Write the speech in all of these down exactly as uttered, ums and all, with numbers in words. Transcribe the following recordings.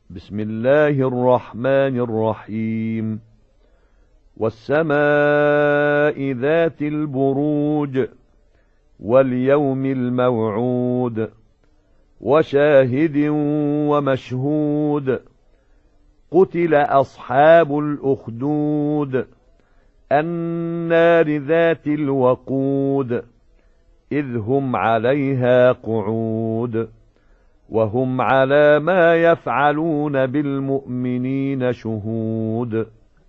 بسم الله الرحمن الرحيم والسماء ذات البروج واليوم الموعود وشاهد ومشهود قتل أصحاب الأخدود النار ذات الوقود إذ هم عليها قعود وهم على ما يفعلون بالمؤمنين شهود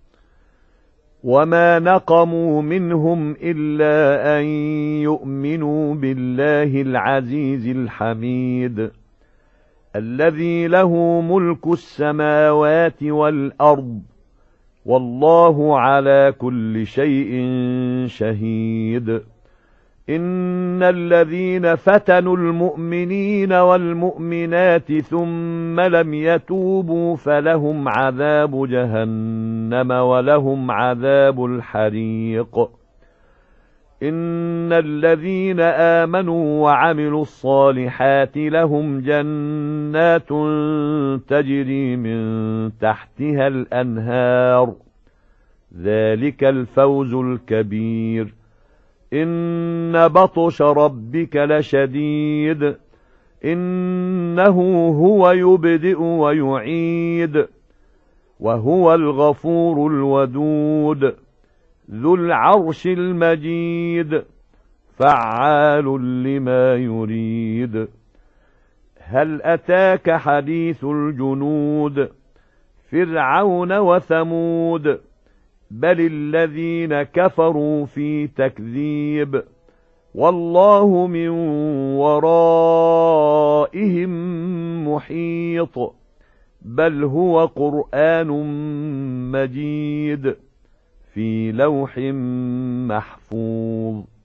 وما نقموا منهم إلا أن يؤمنوا بالله العزيز الحميد الذي له ملك السماوات والأرض والله على كل شيء شهيد إن الذين فتنوا المؤمنين والمؤمنات ثم لم يتوبوا فلهم عذاب جهنم ولهم عذاب الحريق إن الذين آمنوا وعملوا الصالحات لهم جنات تجري من تحتها الأنهار ذلك الفوز الكبير إن بطش ربك لشديد إنه هو يبدئ ويعيد وهو الغفور الودود ذو العرش المجيد فعال لما يريد هل أتاك حديث الجنود فرعون وثمود بل الذين كفروا في تكذيب والله من ورائهم محيط بل هو قرآن مجيد في لوح محفوظ